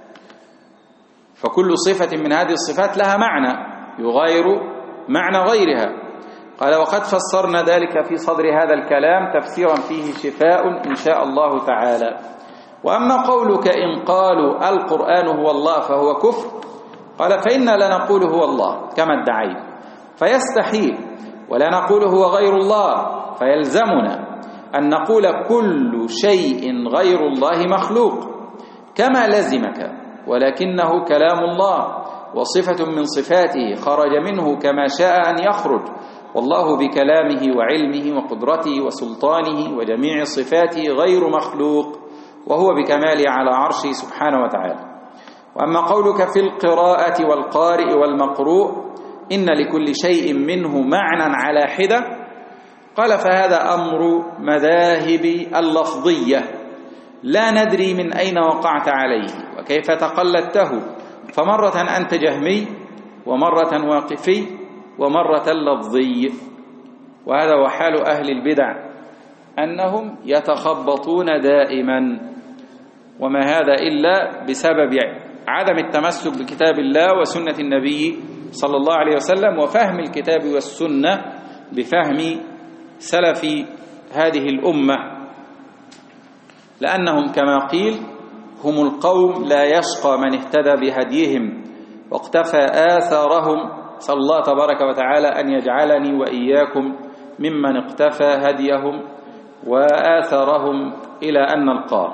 فكل صفة من هذه الصفات لها معنى يغير معنى غيرها. قال: وقد فسرنا ذلك في صدر هذا الكلام تفسيرا فيه شفاء إن شاء الله تعالى. وأما قولك إن قالوا القرآن هو الله فهو كفر، قال: فإنا لا نقول هو الله كما ادعيت فيستحيل، ولا نقول هو غير الله فيلزمنا أن نقول كل شيء غير الله مخلوق كما لزمك، ولكنه كلام الله وصفة من صفاته خرج منه كما شاء أن يخرج، والله بكلامه وعلمه وقدرته وسلطانه وجميع صفاته غير مخلوق، وهو بكماله على عرشه سبحانه وتعالى. وأما قولك في القراءة والقارئ والمقروء إن لكل شيء منه معنى على حدة، قال: فهذا أمر مذاهب اللفظية لا ندري من أين وقعت عليه وكيف تقلدته، فمرة أنت جهمي ومرة واقفي ومرة لفظي. وهذا هو حال أهل البدع، أنهم يتخبطون دائما، وما هذا إلا بسبب عدم التمسك بكتاب الله وسنة النبي صلى الله عليه وسلم، وفهم الكتاب والسنة بفهم سلف هذه الأمة، لأنهم كما قيل هم القوم لا يشقى من اهتدى بهديهم واقتفى آثارهم. صلى الله تبارك وتعالى أن يجعلني وإياكم ممن اقتفى هديهم وآثارهم إلى أن نلقاه.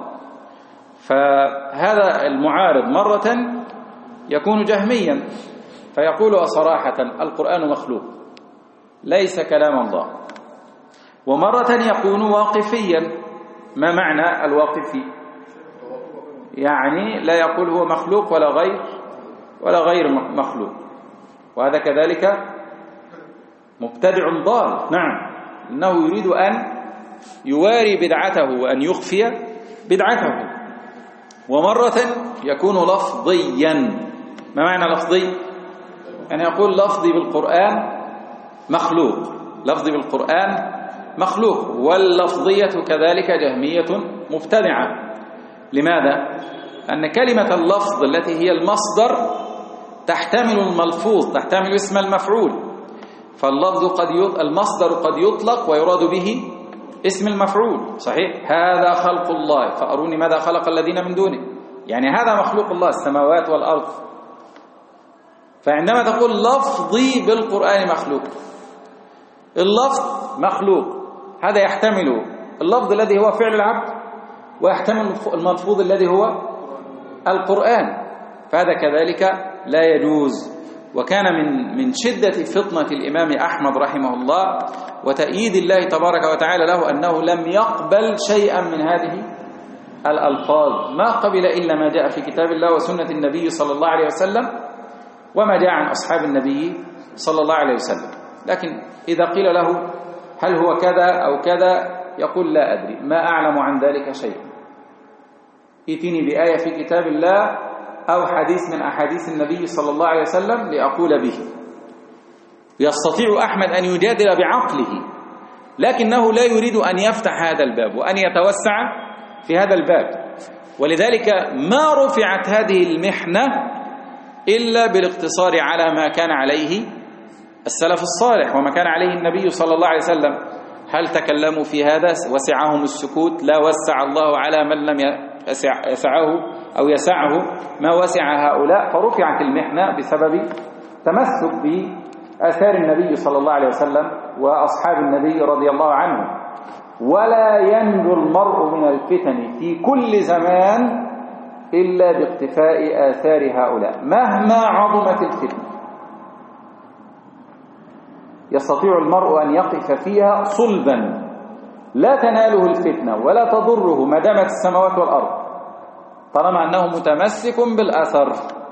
فهذا المعارض مرة يكون جهميا فيقول صراحة القرآن مخلوق ليس كلام الله، ومرة يكون واقفيا. ما معنى الواقفي؟ يعني لا يقول هو مخلوق ولا غير ولا غير مخلوق، وهذا كذلك مبتدع ضال. نعم، إنه يريد أن يواري بدعته وأن يخفي بدعته. ومرة يكون لفظيا. ما معنى لفظي؟ يعني يقول لفظي بالقرآن مخلوق، لفظي بالقرآن مخلوق، واللفظية كذلك جهمية مبتدعة. لماذا؟ أن كلمة اللفظ التي هي المصدر تحتمل الملفوظ، تحتمل اسم المفعول، فاللفظ قد يط... المصدر قد يطلق ويراد به اسم المفعول. صحيح؟ هذا خلق الله فأروني ماذا خلق الذين من دونه، يعني هذا مخلوق الله، السماوات والأرض. فعندما تقول لفظي بالقرآن مخلوق، اللفظ مخلوق، هذا يحتمل اللفظ الذي هو فعل العبد، ويحتمل الملفوظ الذي هو القرآن، فهذا كذلك لا يجوز. وكان من من شدة فطنة الإمام أحمد رحمه الله وتأييد الله تبارك وتعالى له أنه لم يقبل شيئا من هذه الألفاظ، ما قبل إلا ما جاء في كتاب الله وسنة النبي صلى الله عليه وسلم وما جاء عن أصحاب النبي صلى الله عليه وسلم. لكن إذا قيل له هل هو كذا أو كذا يقول لا أدري، ما أعلم عن ذلك شيئا، ائتني بآية في كتاب الله أو حديث من أحاديث النبي صلى الله عليه وسلم لأقول به. يستطيع أحمد أن يجادل بعقله، لكنه لا يريد أن يفتح هذا الباب وأن يتوسع في هذا الباب، ولذلك ما رفعت هذه المحنة إلا بالاقتصار على ما كان عليه السلف الصالح وما كان عليه النبي صلى الله عليه وسلم. هل تكلموا في هذا وسعهم السكوت؟ لا وسع الله على من لم يسعه أو يسعه ما وسع هؤلاء، فرفعت المحنة بسبب تمسك بآثار النبي صلى الله عليه وسلم وأصحاب النبي رضي الله عنهم. ولا ينجو المرء من الفتن في كل زمان إلا باقتفاء آثار هؤلاء مهما عظمت الفتنة. يستطيع المرء أن يقف فيها صلبا لا تناله الفتنة ولا تضره ما دامت السماوات والأرض، طالما أنه متمسك بالأثر.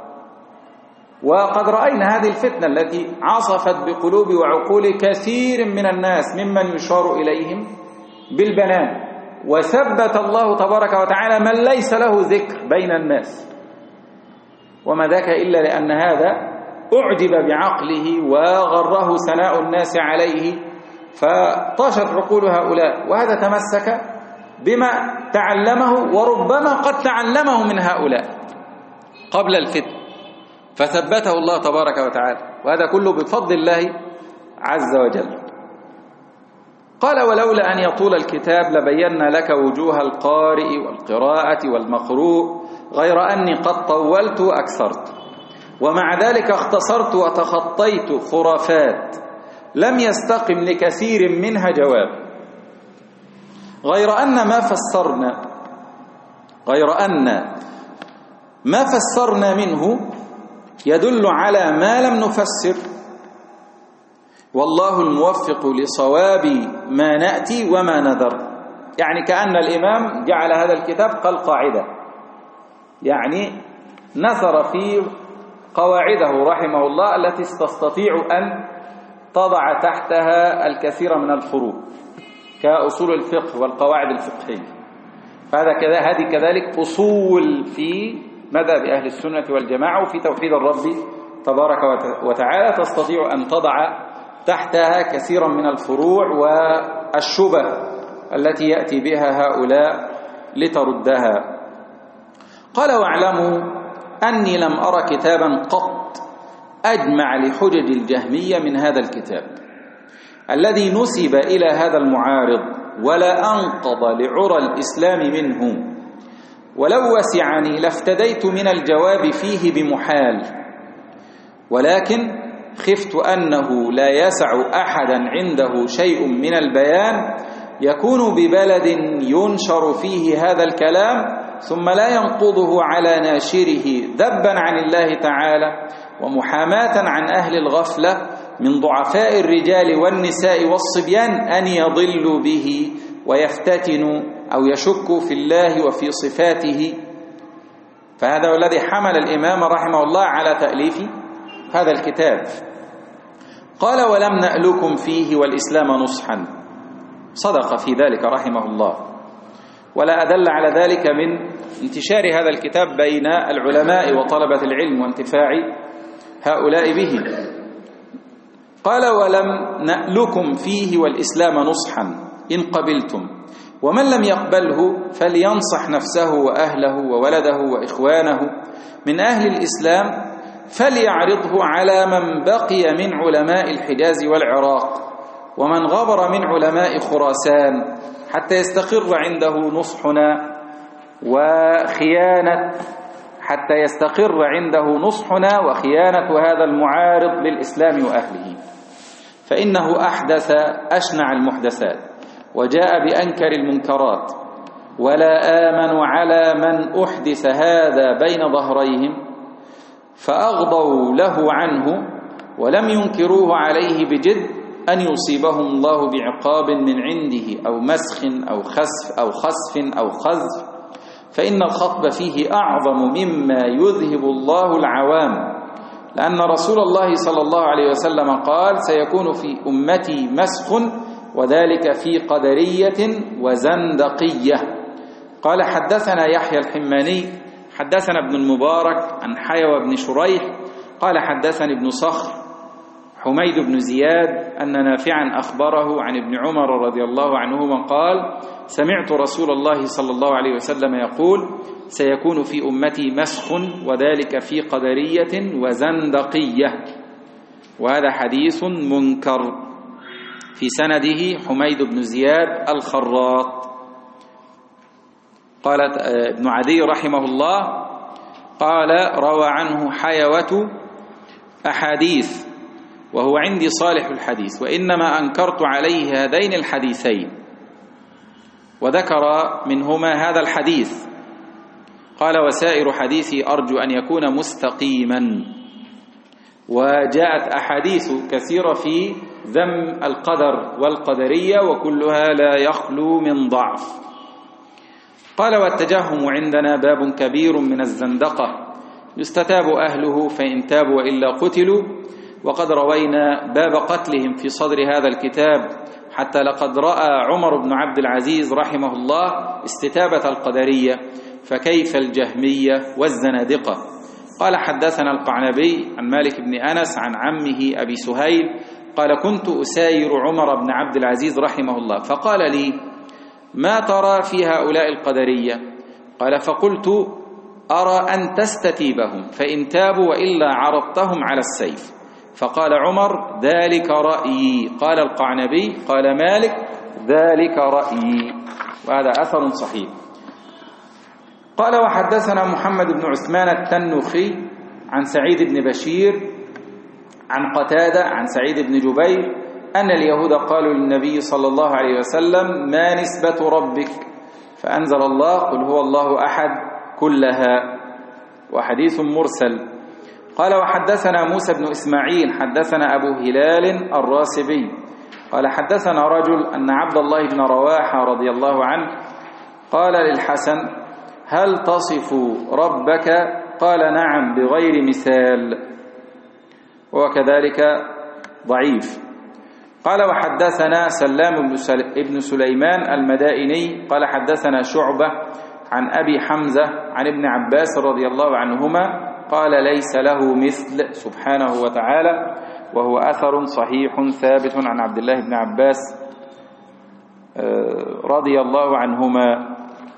وقد رأينا هذه الفتنة التي عصفت بقلوب وعقول كثير من الناس ممن يشار إليهم بالبنان، وثبت الله تبارك وتعالى من ليس له ذكر بين الناس، وما ذاك إلا لأن هذا أعجب بعقله وغره ثناء الناس عليه فطاشت عقول هؤلاء، وهذا تمسك بما تعلمه وربما قد تعلمه من هؤلاء قبل الفتن فثبته الله تبارك وتعالى، وهذا كله بفضل الله عز وجل. قال ولولا أن يطول الكتاب لبينا لك وجوه القارئ والقراءة والمقروء، غير أني قد طولت وأكثرت، ومع ذلك اختصرت وتخطيت خرافات لم يستقم لكثير منها جواب، غير أن ما فسرنا غير أن ما فسرنا منه يدل على ما لم نفسر، والله الموفق لصواب ما نأتي وما نذر. يعني كأن الإمام جعل هذا الكتاب كالقاعدة، يعني نثر فيه قواعده رحمه الله التي تستطيع أن تضع تحتها الكثير من الفروع كأصول الفقه والقواعد الفقهية. فهذا كذا هذه كذلك أصول في مذهب أهل السنة والجماعة وفي توحيد الرب تبارك وتعالى، تستطيع أن تضع تحتها كثيرا من الفروع والشبه التي يأتي بها هؤلاء لتردها. قال واعلموا أني لم أرى كتابا قط أجمع لحجج الجهمية من هذا الكتاب الذي نسب إلى هذا المعارض، ولا أنقض لعرى الإسلام منه، ولو وسعني لافتديت من الجواب فيه بمحال، ولكن خفت أنه لا يسع أحدا عنده شيء من البيان يكون ببلد ينشر فيه هذا الكلام ثم لا ينقضه على ناشره ذبا عن الله تعالى ومحاماة عن أهل الغفلة من ضعفاء الرجال والنساء والصبيان أن يضلوا به ويفتتنوا أو يشكوا في الله وفي صفاته. فهذا هو الذي حمل الإمام رحمه الله على تأليف هذا الكتاب. قال ولم نألكم فيه والإسلام نصحا، صدق في ذلك رحمه الله، ولا أدل على ذلك من انتشار هذا الكتاب بين العلماء وطلبة العلم وانتفاع هؤلاء به. قال ولم نألكم فيه والإسلام نصحا إن قبلتم، ومن لم يقبله فلينصح نفسه وأهله وولده وإخوانه من أهل الإسلام، فليعرضه على من بقي من علماء الحجاز والعراق ومن غبر من علماء خراسان حتى يستقر عنده نصحنا وخيانة حتى يستقر عنده نصحنا وخيانة هذا المعارض للإسلام وأهله، فإنه أحدث أشنع المحدثات وجاء بأنكر المنكرات، ولا آمن على من أحدث هذا بين ظهريهم فأغضوا له عنه ولم ينكروه عليه بجد أن يصيبهم الله بعقاب من عنده أو مسخ أو خسف أو خسف أو خذف، فإن الخطب فيه أعظم مما يذهب الله العوام، لأن رسول الله صلى الله عليه وسلم قال سيكون في أمتي مسخ وذلك في قدرية وزندقية. قال حدثنا يحيى الحماني حدثنا ابن المبارك عن حيوى بن شريح قال حدثني ابن صخر حميد بن زياد أن نافعا أخبره عن ابن عمر رضي الله عنهما قال سمعت رسول الله صلى الله عليه وسلم يقول سيكون في أمتي مسخ وذلك في قدرية وزندقية. وهذا حديث منكر في سنده حميد بن زياد الخراط. قال ابن عدي رحمه الله قال روى عنه حيوة أحاديث وهو عندي صالح الحديث، وإنما أنكرت عليه هذين الحديثين، وذكر منهما هذا الحديث. قال وسائر حديثي أرجو أن يكون مستقيما. وجاءت أحاديث كثيرة في ذم القدر والقدرية وكلها لا يخلو من ضعف. قال والتجهم عندنا باب كبير من الزندقة يستتاب أهله فإن تابوا وإلا قتلوا، وقد روينا باب قتلهم في صدر هذا الكتاب، حتى لقد رأى عمر بن عبد العزيز رحمه الله استتابة القدرية، فكيف الجهمية والزنادقة. قال حدثنا القعنبي عن مالك بن أنس عن عمه أبي سهيل قال كنت أساير عمر بن عبد العزيز رحمه الله فقال لي ما ترى في هؤلاء القدرية؟ قال فقلت أرى أن تستتيبهم فإن تابوا وإلا عرضتهم على السيف. فقال عمر ذلك رأيي. قال القعنبي قال مالك ذلك رأيي. وهذا أثر صحيح. قال وحدثنا محمد بن عثمان التنوخي عن سعيد بن بشير عن قتادة عن سعيد بن جبير أن اليهود قالوا للنبي صلى الله عليه وسلم ما نسبة ربك؟ فأنزل الله قل هو الله أحد كلها. وحديث مرسل. قال وحدثنا موسى بن إسماعيل حدثنا أبو هلال الراسبي قال حدثنا رجل أن عبد الله بن رواحة رضي الله عنه قال للحسن هل تصف ربك؟ قال نعم بغير مثال، وكذلك ضعيف. قال وحدثنا سلام بن سليمان المدائني قال حدثنا شعبة عن أبي حمزة عن ابن عباس رضي الله عنهما قال ليس له مثل سبحانه وتعالى، وهو أثر صحيح ثابت عن عبد الله بن عباس رضي الله عنهما.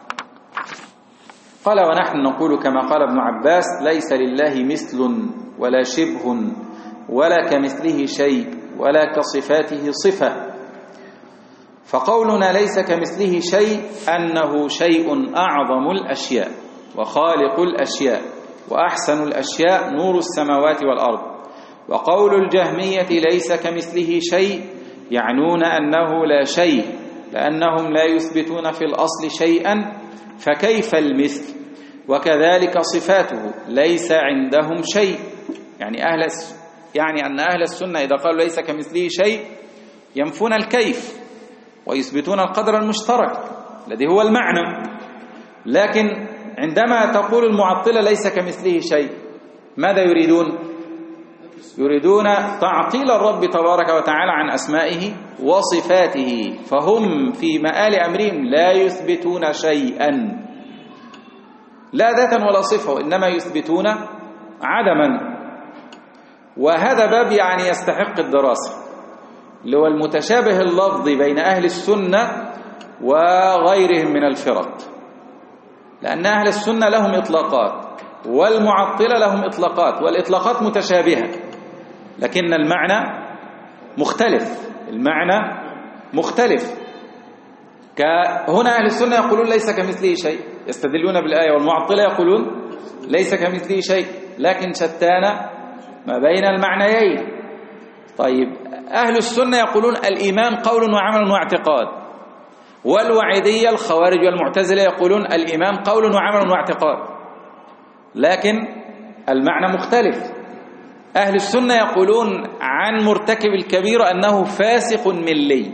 قال ونحن نقول كما قال ابن عباس ليس لله مثل ولا شبه ولا كمثله شيء ولا كصفاته صفة. فقولنا ليس كمثله شيء أنه شيء أعظم الأشياء وخالق الأشياء وأحسن الأشياء نور السماوات والأرض. وقول الجهمية ليس كمثله شيء يعنون أنه لا شيء، لأنهم لا يثبتون في الأصل شيئا فكيف المثل؟ وكذلك صفاته ليس عندهم شيء، يعني أهل يعني أن أهل السنة إذا قالوا ليس كمثله شيء ينفون الكيف ويثبتون القدر المشترك الذي هو المعنى. لكن عندما تقول المعطلة ليس كمثله شيء ماذا يريدون؟ يريدون تعطيل الرب تبارك وتعالى عن أسمائه وصفاته، فهم في مآل أمرهم لا يثبتون شيئا لا ذاتا ولا صفة، إنما يثبتون عدما. وهذا باب يعني يستحق الدراسة، اللي هو المتشابه اللفظي بين أهل السنة وغيرهم من الفرق، لأن أهل السنة لهم إطلاقات والمعطلة لهم إطلاقات، والإطلاقات متشابهة لكن المعنى مختلف، المعنى مختلف. هنا أهل السنة يقولون ليس كمثله شيء، يستدلون بالآية، والمعطلة يقولون ليس كمثله شيء، لكن شتان ما بين المعنيين. طيب أهل السنة يقولون الإيمان قول وعمل واعتقاد، والوعيدية الخوارج والمعتزلة يقولون الإيمان قول وعمل واعتقاد، لكن المعنى مختلف. أهل السنة يقولون عن مرتكب الكبيرة أنه فاسق ملي،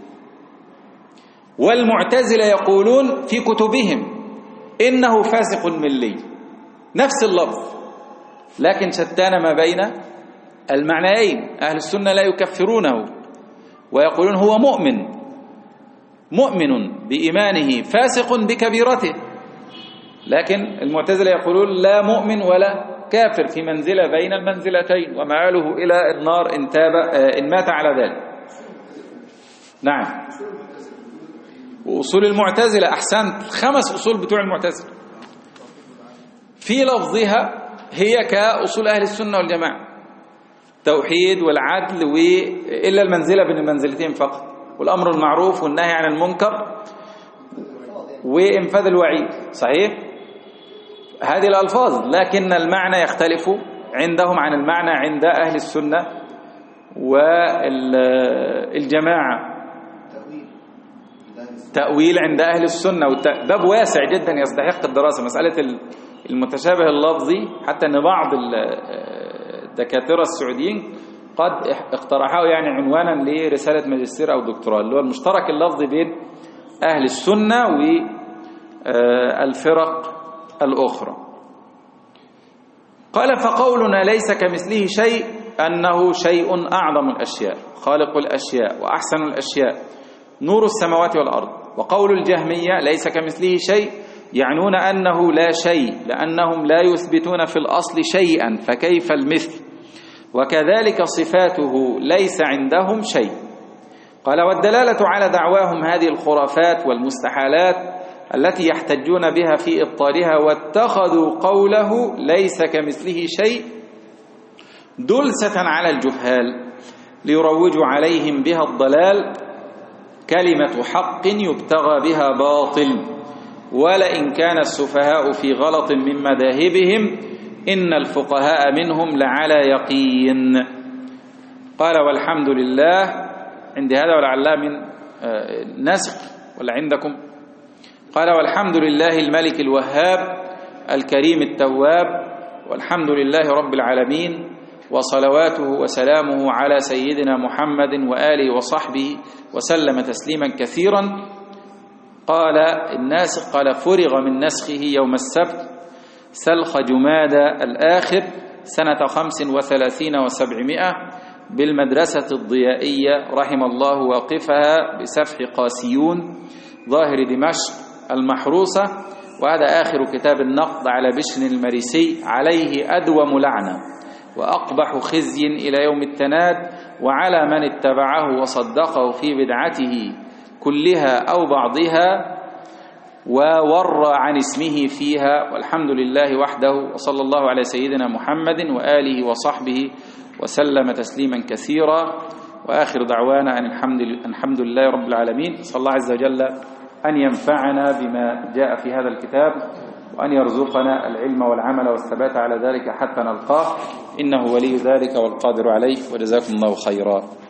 والمعتزلة يقولون في كتبهم إنه فاسق ملي، نفس اللفظ لكن شتان ما بين المعنيين. أهل السنة لا يكفرونه ويقولون هو مؤمن مؤمن بإيمانه فاسق بكبيرته، لكن المعتزلة يقولون لا مؤمن ولا كافر، في منزلة بين المنزلتين ومآله إلى النار إن تاب إن مات على ذلك. نعم، وأصول المعتزلة أحسنت، خمس أصول بتوع المعتزلة في لفظها هي كأصول أهل السنة والجماعة، توحيد والعدل وإلا المنزلة بين المنزلتين فقط، والأمر المعروف والنهي عن المنكر وإنفاذ الوعيد، صحيح هذه الألفاظ، لكن المعنى يختلف عندهم عن المعنى عند أهل السنة والجماعة. تأويل عند أهل السنة، باب واسع جدا يستحق الدراسة، مسألة المتشابه اللفظي، حتى أن بعض الدكاترة السعوديين قد اقترحوا يعني عنوانا لرسالة ماجستير أو دكتوراه، اللي هو المشترك اللفظي بين أهل السنة والفرق الأخرى. قال فقولنا ليس كمثله شيء أنه شيء أعظم الأشياء، خالق الأشياء وأحسن الأشياء، نور السماوات والأرض. وقول الجهمية ليس كمثله شيء يعنون أنه لا شيء، لأنهم لا يثبتون في الأصل شيئا فكيف المثل، وكذلك صفاته ليس عندهم شيء. قال والدلالة على دعواهم هذه الخرافات والمستحالات التي يحتجون بها في إبطالها، واتخذوا قوله ليس كمثله شيء دلسة على الجهال ليروجوا عليهم بها الضلال، كلمة حق يبتغى بها باطل، ولئن كان السفهاء في غلط من مذاهبهم إن الفقهاء منهم لعلى يقين. قال والحمد لله، عند هذا ولعلها من نسق ولا عندكم؟ قال والحمد لله الملك الوهاب الكريم التواب، والحمد لله رب العالمين، وصلواته وسلامه على سيدنا محمد وآله وصحبه وسلم تسليما كثيرا. قال الناسخ قال فرغ من نسخه يوم السبت سلخ جمادى الآخر سنة خمس وثلاثين وسبعمائة بالمدرسة الضيائية رحم الله واقفها بسفح قاسيون ظاهر دمشق المحروسة. وهذا آخر كتاب النقد على بشر المريسي، عليه أدوم لعنة وأقبح خزي إلى يوم التناد، وعلى من اتبعه وصدقه في بدعته كلها أو بعضها وور عن اسمه فيها. والحمد لله وحده، وصلى الله على سيدنا محمد وآله وصحبه وسلم تسليما كثيرا. وآخر دعوانا أن الحمد لله رب العالمين. صلى الله عز وجل أن ينفعنا بما جاء في هذا الكتاب، وأن يرزقنا العلم والعمل والثبات على ذلك حتى نلقاه، إنه ولي ذلك والقادر عليه، وجزاكم الله خيرا.